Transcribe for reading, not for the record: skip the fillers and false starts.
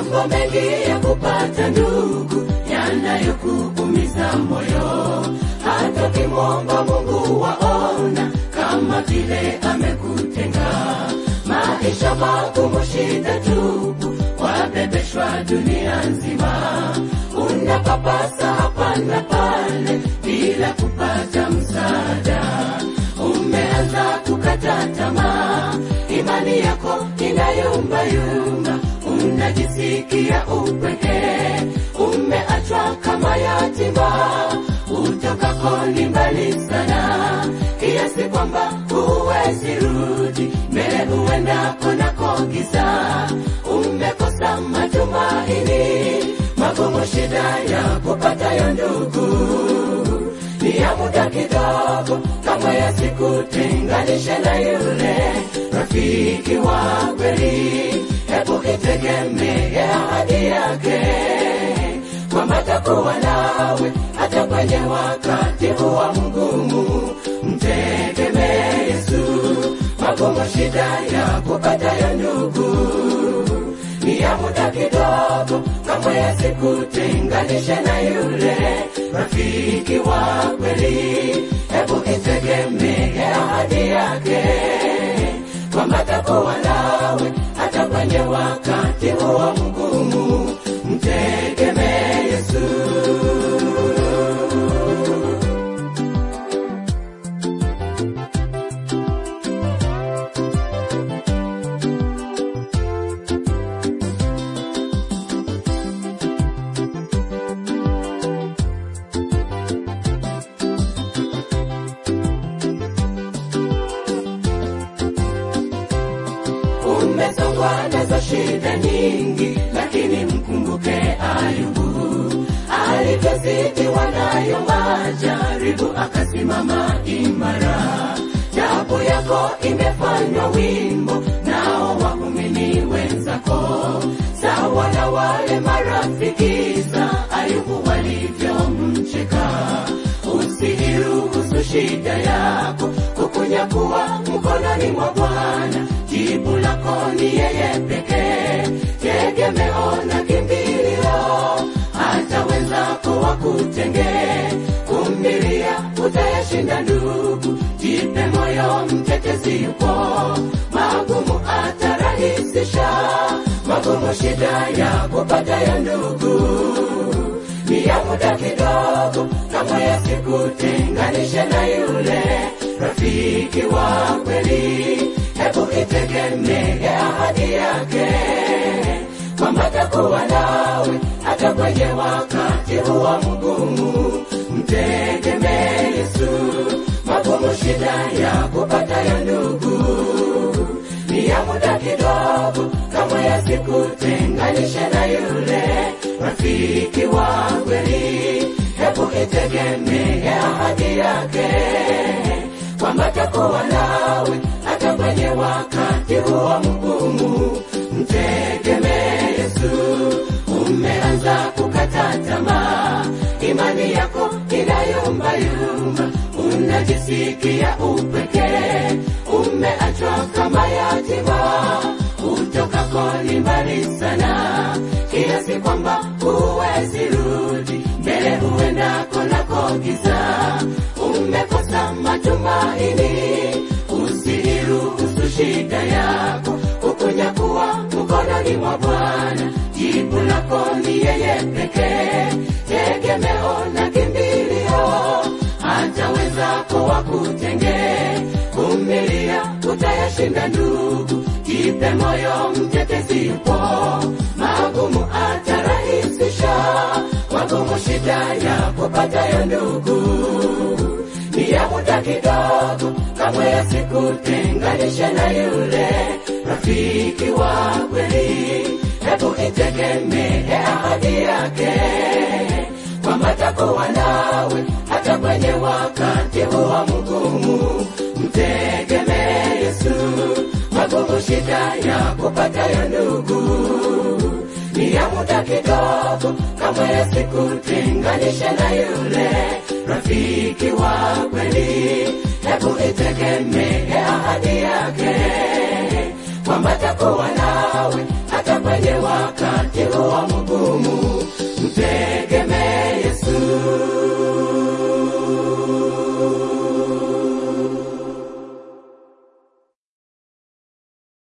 mambo mengi ya kupata ndugu yanayokuumiza moyo. Hata kimomba Mungu waona kama vile amekutenga. Maisha magumu, shida tupu, wabebeshwa dunia nzima. Unapapasa hapa na pale bila kupata msaada. Umeanza kukata tamaa, imani yako inayumbayumba. Unajisikia upweke, umeachwa kama yatima. Utokako ni mbali sana, kiasi kwamba huwezi rudi. Mbele huendako nako giza, umekosa matumaini. Magumu, shida ya kupata ya ndugu ni ya muda kidogo, kama yasikutenganishe na yule rafiki wa kweli. Hebu itegemee ahadi yake, kwamba atakuwa nawe hata kwenye wakati huwa mgumu. Mtegemee Yesu. Magumu, shida ya kupata ya ndugu ni ya muda kidogo, kama yasikutenganishe na yule rafiki wa kweli. Hebu itegemee ahadi yake, kwamba atakuwa nawe hata kwenye wakati huwa mgumu. Mtegemee Yesu. Umesongwa nazo shida nyingi, lakini mkumbuke Ayubu. Alivyozitiwa nayo majaribu, akasimama imara. Taabu yako imefanywa wimbo, nao waumini wenzako. Sawa na wale marafiki za Ayubu walivyomcheka. Usiruhusu shida yako kukunyakuwa mkononi mwa Bwana. Jibu lako ni yeye pekee, tegemeo na kimbilio. Hata wenzako wakutenge, kumilia utayashinda ndugu. Jipe moyo, mtetezi yupo, magumu atarahisisha. Magumu, shida ya kupata ya ndugu ni ya muda kidogo, kama yasikutenganishe na yule rafiki wa kweli. Hebu itegemee ahadi yake, kwamba atakuwa nawe hata kwenye wakati huwa mgumu. Mtegemee Yesu. Magumu, shida ya kupata ya ndugu ni ya muda kidogo, kama yasikutenganishe na yule rafiki wa kweli. Hebu itegemee ahadi yake, kwamba atakuwa nawe hata kwenye wakati huwa mgumu. Mtegemee Yesu. Umeanza kukata tamaa, imani yako inayumbayumba. Unajisikia upweke, umeachwa kama yatima. Utokako ni mbali sana, kiasi kwamba huwezi rudi. Mbele huendako nako giza, umekosa matumaini. Usiruhusu shida yako kukunyakuwa mkononi mwa Bwana. Jibu lako ni yeye pekee, tegemeo na kimbilio. Hata wenzako wakutenge, kumilia utayashinda ndugu. Jipe moyo, mtetezi yupo, magumu atarahisisha. Magumu, shida ya kupata ya ndugu ni ya muda kidogo, kama yasikutenganishe na yule rafiki wa kweli. Hebu itegemee ahadi yake, kwamba atakuwa nawe hata kwenye wakati huwa mgumu. Mtegemee Yesu. Magumu, shida ya kupata ya ndugu ni ya muda kidogo, kama yasikutenganishe na yule rafiki wa kweli. Hebu itegemee ahadi yake, kwamba atakuwa nawe